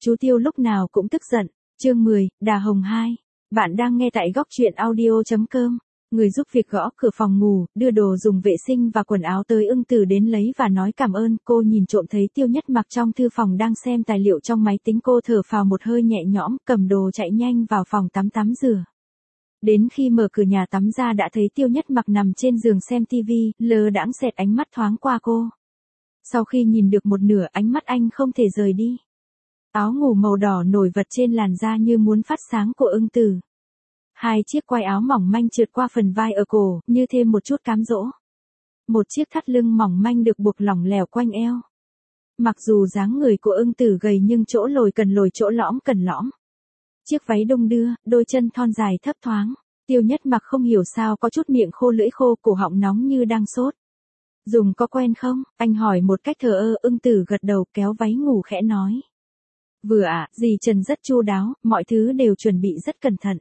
Chú Tiêu lúc nào cũng tức giận. Chương 10, Đà Hồng 2. Bạn đang nghe tại góc truyện audio.com. Người giúp việc gõ cửa phòng ngủ, đưa đồ dùng vệ sinh và quần áo tới Ưng Từ đến lấy và nói cảm ơn. Cô nhìn trộm thấy Tiêu Nhất Mặc trong thư phòng đang xem tài liệu trong máy tính, cô thở phào một hơi nhẹ nhõm, cầm đồ chạy nhanh vào phòng tắm rửa. Đến khi mở cửa nhà tắm ra đã thấy Tiêu Nhất Mặc nằm trên giường xem tivi, lơ đãng xẹt ánh mắt thoáng qua cô. Sau khi nhìn được một nửa, ánh mắt anh không thể rời đi. Áo ngủ màu đỏ nổi bật trên làn da như muốn phát sáng của Ưng Từ. Hai chiếc quai áo mỏng manh trượt qua phần vai ở cổ, như thêm một chút cám dỗ. Một chiếc thắt lưng mỏng manh được buộc lỏng lẻo quanh eo. Mặc dù dáng người của Ưng Từ gầy nhưng chỗ lồi cần lồi, chỗ lõm cần lõm. Chiếc váy đung đưa, đôi chân thon dài thấp thoáng. Tiêu Nhất Mặc không hiểu sao có chút miệng khô lưỡi khô, cổ họng nóng như đang sốt. Dùng có quen không? Anh hỏi một cách thờ ơ. Ưng Từ gật đầu, kéo váy ngủ khẽ nói. Vừa ạ, dì Trần rất chu đáo, mọi thứ đều chuẩn bị rất cẩn thận.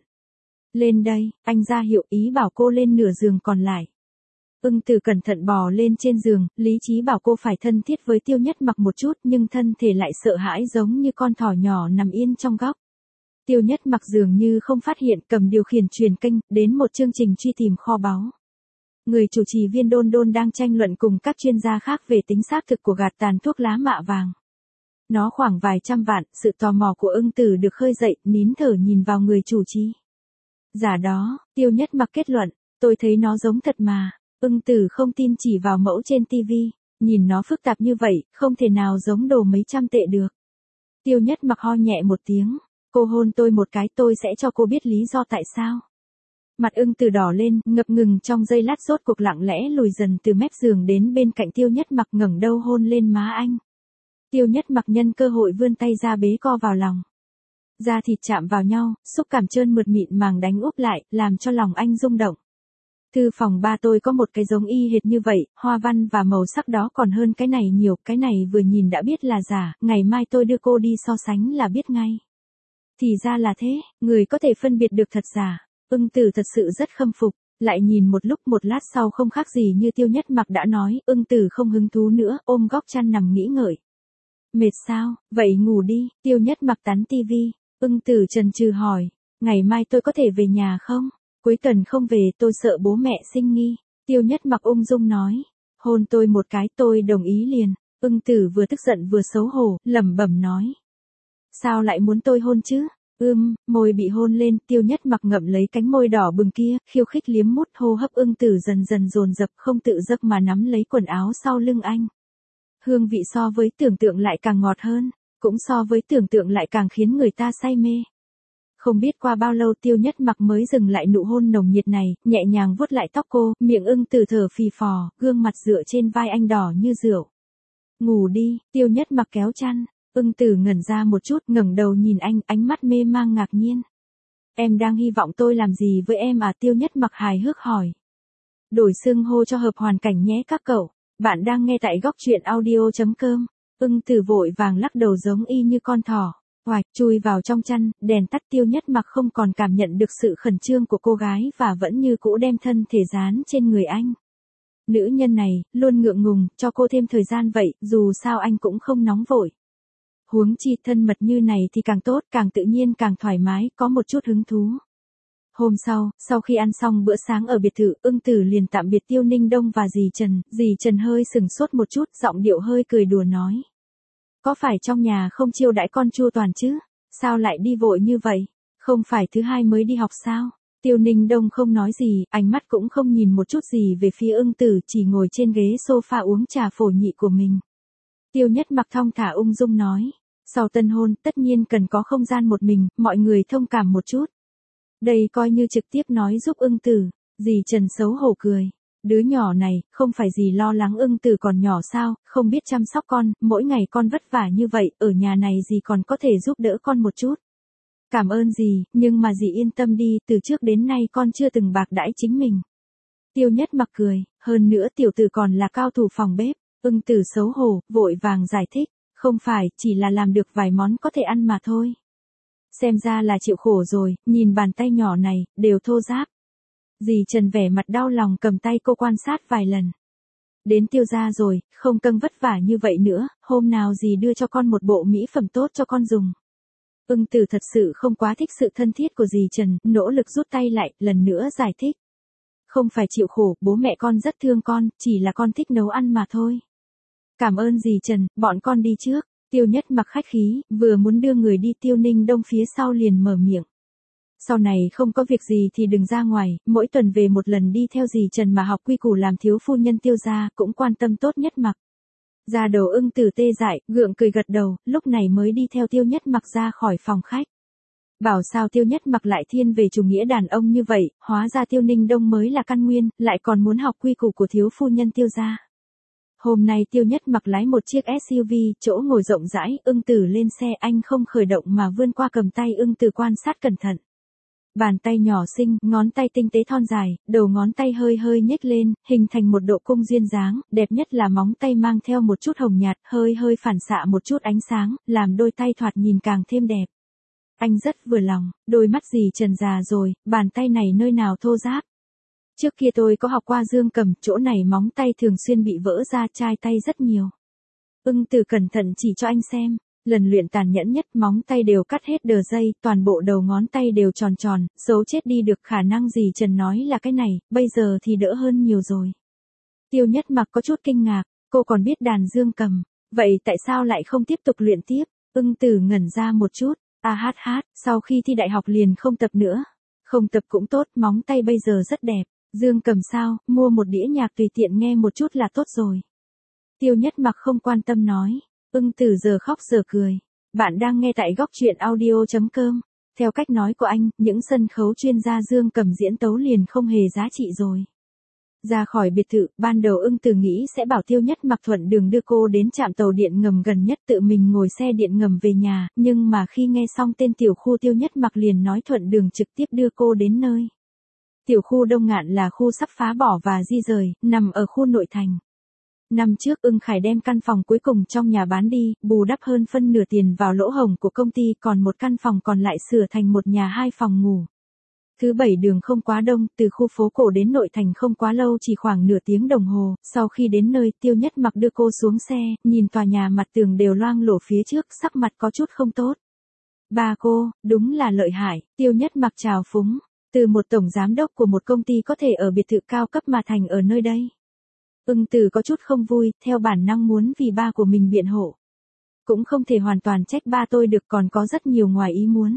Lên đây, anh ra hiệu ý bảo cô lên nửa giường còn lại. Ưng Từ cẩn thận bò lên trên giường, lý trí bảo cô phải thân thiết với Tiêu Nhất Mặc một chút, nhưng thân thể lại sợ hãi giống như con thỏ nhỏ nằm yên trong góc. Tiêu Nhất Mặc dường như không phát hiện, cầm điều khiển truyền kênh, đến một chương trình truy tìm kho báu. Người chủ trì viên Đôn Đôn đang tranh luận cùng các chuyên gia khác về tính xác thực của gạt tàn thuốc lá mạ vàng. Nó khoảng vài trăm vạn, sự tò mò của Ưng Từ được khơi dậy, nín thở nhìn vào người chủ trì. Giả đó, Tiêu Nhất Mặc kết luận, tôi thấy nó giống thật mà. Ưng Từ không tin chỉ vào mẫu trên tivi, nhìn nó phức tạp như vậy, không thể nào giống đồ mấy trăm tệ được. Tiêu Nhất Mặc ho nhẹ một tiếng, cô hôn tôi một cái, tôi sẽ cho cô biết lý do tại sao. Mặt Ưng Từ đỏ lên, ngập ngừng trong giây lát, rốt cuộc lặng lẽ lùi dần từ mép giường đến bên cạnh Tiêu Nhất Mặc, ngẩng đầu hôn lên má anh. Tiêu Nhất Mặc nhân cơ hội vươn tay ra bế co vào lòng. Da thịt chạm vào nhau, xúc cảm trơn mượt mịn màng đánh úp lại, làm cho lòng anh rung động. Thư phòng ba tôi có một cái giống y hệt như vậy, hoa văn và màu sắc đó còn hơn cái này nhiều, cái này vừa nhìn đã biết là giả, ngày mai tôi đưa cô đi so sánh là biết ngay. Thì ra là thế, người có thể phân biệt được thật giả. Ưng Từ thật sự rất khâm phục, lại nhìn một lúc, một lát sau không khác gì như Tiêu Nhất Mặc đã nói, Ưng Từ không hứng thú nữa, ôm góc chăn nằm nghĩ ngợi. Mệt sao, vậy ngủ đi. Tiêu Nhất Mặc tán tivi. Ưng Từ chần chừ hỏi, ngày mai tôi có thể về nhà không? Cuối tuần không về, tôi sợ bố mẹ sinh nghi. Tiêu Nhất Mặc ung dung nói, hôn tôi một cái, tôi đồng ý liền. Ưng Từ vừa tức giận vừa xấu hổ, lẩm bẩm nói. Sao lại muốn tôi hôn chứ? Môi bị hôn lên, Tiêu Nhất Mặc ngậm lấy cánh môi đỏ bừng kia, khiêu khích liếm mút, hô hấp Ưng Từ dần dần dồn dập, không tự giấc mà nắm lấy quần áo sau lưng anh. Hương vị so với tưởng tượng lại càng ngọt hơn, cũng so với tưởng tượng lại càng khiến người ta say mê. Không biết qua bao lâu Tiêu Nhất Mặc mới dừng lại nụ hôn nồng nhiệt này, nhẹ nhàng vuốt lại tóc cô, miệng Ưng Từ thở phì phò, gương mặt dựa trên vai anh đỏ như rượu. Ngủ đi. Tiêu Nhất Mặc kéo chăn. Ưng Từ ngẩn ra một chút, ngẩng đầu nhìn anh, ánh mắt mê mang ngạc nhiên. Em đang hy vọng tôi làm gì với em à? Tiêu Nhất Mặc hài hước hỏi. Đổi xưng hô cho hợp hoàn cảnh nhé các cậu. Bạn đang nghe tại góc truyện audio.com. Ưng Từ vội vàng lắc đầu giống y như con thỏ. Hoài, chui vào trong chăn, đèn tắt. Tiêu Nhất Mặc không còn cảm nhận được sự khẩn trương của cô gái và vẫn như cũ đem thân thể dán trên người anh. Nữ nhân này, luôn ngượng ngùng, cho cô thêm thời gian vậy, dù sao anh cũng không nóng vội. Huống chi thân mật như này thì càng tốt, càng tự nhiên càng thoải mái, có một chút hứng thú. Hôm sau khi ăn xong bữa sáng ở biệt thự, Ưng Từ liền tạm biệt Tiêu Ninh Đông và dì Trần hơi sừng sốt một chút, giọng điệu hơi cười đùa nói. Có phải trong nhà không chiêu đãi con chu toàn chứ? Sao lại đi vội như vậy? Không phải thứ hai mới đi học sao? Tiêu Ninh Đông không nói gì, ánh mắt cũng không nhìn một chút gì về phía Ưng Từ, chỉ ngồi trên ghế sofa uống trà phổ nhị của mình. Tiêu Nhất Mặc thong thả ung dung nói. Sau tân hôn, tất nhiên cần có không gian một mình, mọi người thông cảm một chút. Đây coi như trực tiếp nói giúp Ưng Từ. Dì Trần xấu hổ cười. Đứa nhỏ này, không phải dì lo lắng Ưng Từ còn nhỏ sao, không biết chăm sóc con, mỗi ngày con vất vả như vậy, ở nhà này dì còn có thể giúp đỡ con một chút. Cảm ơn dì, nhưng mà dì yên tâm đi, từ trước đến nay con chưa từng bạc đãi chính mình. Tiêu Nhất Mặc cười, hơn nữa tiểu tử còn là cao thủ phòng bếp. Ưng Từ xấu hổ, vội vàng giải thích. Không phải, chỉ là làm được vài món có thể ăn mà thôi. Xem ra là chịu khổ rồi, nhìn bàn tay nhỏ này, đều thô ráp. Dì Trần vẻ mặt đau lòng cầm tay cô quan sát vài lần. Đến Tiêu gia rồi, không căng vất vả như vậy nữa, hôm nào dì đưa cho con một bộ mỹ phẩm tốt cho con dùng. Ưng Từ thật sự không quá thích sự thân thiết của dì Trần, nỗ lực rút tay lại, lần nữa giải thích. Không phải chịu khổ, bố mẹ con rất thương con, chỉ là con thích nấu ăn mà thôi. Cảm ơn dì Trần, bọn con đi trước. Tiêu Nhất Mặc khách khí, vừa muốn đưa người đi, Tiêu Ninh Đông phía sau liền mở miệng. Sau này không có việc gì thì đừng ra ngoài, mỗi tuần về một lần đi theo dì Trần mà học quy củ làm thiếu phu nhân Tiêu gia, cũng quan tâm tốt Nhất Mặc. Da đầu Ưng Từ tê dại, gượng cười gật đầu, lúc này mới đi theo Tiêu Nhất Mặc ra khỏi phòng khách. Bảo sao Tiêu Nhất Mặc lại thiên về chủ nghĩa đàn ông như vậy, hóa ra Tiêu Ninh Đông mới là căn nguyên, lại còn muốn học quy củ của thiếu phu nhân Tiêu gia. Hôm nay Tiêu Nhất Mặc lái một chiếc SUV, chỗ ngồi rộng rãi, Ưng Từ lên xe, anh không khởi động mà vươn qua cầm tay Ưng Từ quan sát cẩn thận. Bàn tay nhỏ xinh, ngón tay tinh tế thon dài, đầu ngón tay hơi hơi nhếch lên, hình thành một độ cung duyên dáng, đẹp nhất là móng tay mang theo một chút hồng nhạt, hơi hơi phản xạ một chút ánh sáng, làm đôi tay thoạt nhìn càng thêm đẹp. Anh rất vừa lòng, đôi mắt dì Trần già rồi, bàn tay này nơi nào thô ráp. Trước kia tôi có học qua dương cầm, chỗ này móng tay thường xuyên bị vỡ ra, chai tay rất nhiều. Ưng Từ cẩn thận chỉ cho anh xem, lần luyện tàn nhẫn nhất, móng tay đều cắt hết đờ dây, toàn bộ đầu ngón tay đều tròn tròn, xấu chết đi được, khả năng dì Trần nói là cái này, bây giờ thì đỡ hơn nhiều rồi. Tiêu Nhất Mặc có chút kinh ngạc, cô còn biết đàn dương cầm, vậy tại sao lại không tiếp tục luyện tiếp? Ưng Từ ngẩn ra một chút, sau khi thi đại học liền không tập nữa. Không tập cũng tốt, móng tay bây giờ rất đẹp. Dương cầm sao, mua một đĩa nhạc tùy tiện nghe một chút là tốt rồi. Tiêu Nhất Mặc không quan tâm nói. Ưng Từ giờ khóc giờ cười. Bạn đang nghe tại góc truyện audio.com. Theo cách nói của anh, những sân khấu chuyên gia dương cầm diễn tấu liền không hề giá trị rồi. Ra khỏi biệt thự, ban đầu Ưng Từ nghĩ sẽ bảo Tiêu Nhất Mặc thuận đường đưa cô đến trạm tàu điện ngầm gần nhất, tự mình ngồi xe điện ngầm về nhà, nhưng mà khi nghe xong tên tiểu khu Tiêu Nhất Mặc liền nói thuận đường trực tiếp đưa cô đến nơi. Tiểu khu Đông Ngạn là khu sắp phá bỏ và di rời, nằm ở khu nội thành. Năm trước Ưng Khải đem căn phòng cuối cùng trong nhà bán đi, bù đắp hơn phân nửa tiền vào lỗ hổng của công ty, còn một căn phòng còn lại sửa thành một nhà 2 phòng ngủ. Thứ bảy đường không quá đông, từ khu phố cổ đến nội thành không quá lâu, chỉ khoảng nửa tiếng đồng hồ, sau khi đến nơi, Tiêu Nhất Mặc đưa cô xuống xe, nhìn tòa nhà mặt tường đều loang lổ phía trước, sắc mặt có chút không tốt. Ba cô, đúng là lợi hại, Tiêu Nhất Mặc chào phúng, từ một tổng giám đốc của một công ty có thể ở biệt thự cao cấp mà thành ở nơi đây. Ưng Từ có chút không vui, theo bản năng muốn vì ba của mình biện hộ. Cũng không thể hoàn toàn trách ba tôi được, còn có rất nhiều ngoài ý muốn.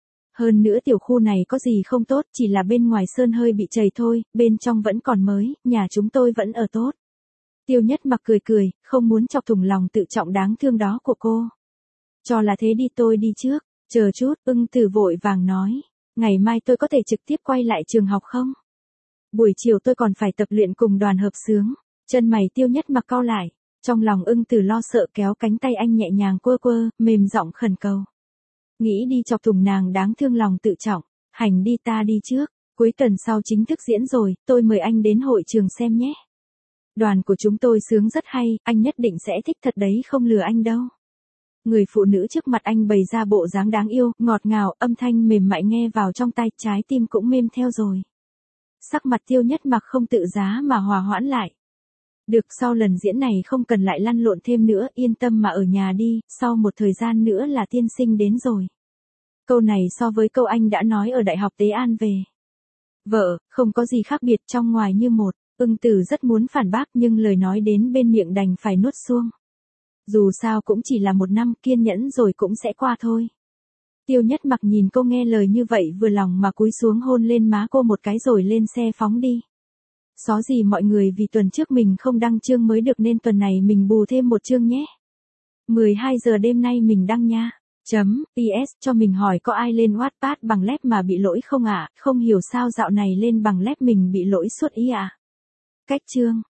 Hơn nữa tiểu khu này có gì không tốt, chỉ là bên ngoài sơn hơi bị chảy thôi, bên trong vẫn còn mới, nhà chúng tôi vẫn ở tốt. Tiêu Nhất Mặc cười cười, không muốn chọc thủng lòng tự trọng đáng thương đó của cô. Cho là thế đi, tôi đi trước, chờ chút, Ưng Từ vội vàng nói, ngày mai tôi có thể trực tiếp quay lại trường học không? Buổi chiều tôi còn phải tập luyện cùng đoàn hợp xướng. Chân mày Tiêu Nhất Mặc cau lại, trong lòng Ưng Từ lo sợ, kéo cánh tay anh nhẹ nhàng quơ quơ, mềm giọng khẩn cầu. Nghĩ đi chọc thủng nàng đáng thương lòng tự trọng, hành đi, ta đi trước, cuối tuần sau chính thức diễn rồi, tôi mời anh đến hội trường xem nhé. Đoàn của chúng tôi sướng rất hay, anh nhất định sẽ thích thật đấy, không lừa anh đâu. Người phụ nữ trước mặt anh bày ra bộ dáng đáng yêu, ngọt ngào, âm thanh mềm mại nghe vào trong tai, trái tim cũng mềm theo rồi. Sắc mặt Tiêu Nhất Mặc không tự giá mà hòa hoãn lại. Được, sau lần diễn này không cần lại lăn lộn thêm nữa, yên tâm mà ở nhà đi, sau một thời gian nữa là tiên sinh đến rồi. Câu này so với câu anh đã nói ở Đại học Tế An về vợ, không có gì khác biệt, trong ngoài như một. Ưng Từ rất muốn phản bác nhưng lời nói đến bên miệng đành phải nuốt xuông. Dù sao cũng chỉ là một năm, kiên nhẫn rồi cũng sẽ qua thôi. Tiêu Nhất Mặc nhìn cô nghe lời như vậy vừa lòng mà cúi xuống hôn lên má cô một cái rồi lên xe phóng đi. Xó gì mọi người, vì tuần trước mình không đăng chương mới được nên tuần này mình bù thêm một chương nhé. 12 giờ đêm nay mình đăng nha. PS cho mình hỏi có ai lên Wattpad bằng lép mà bị lỗi không ạ? Không hiểu sao dạo này lên bằng lép mình bị lỗi suốt ý ạ. Cách chương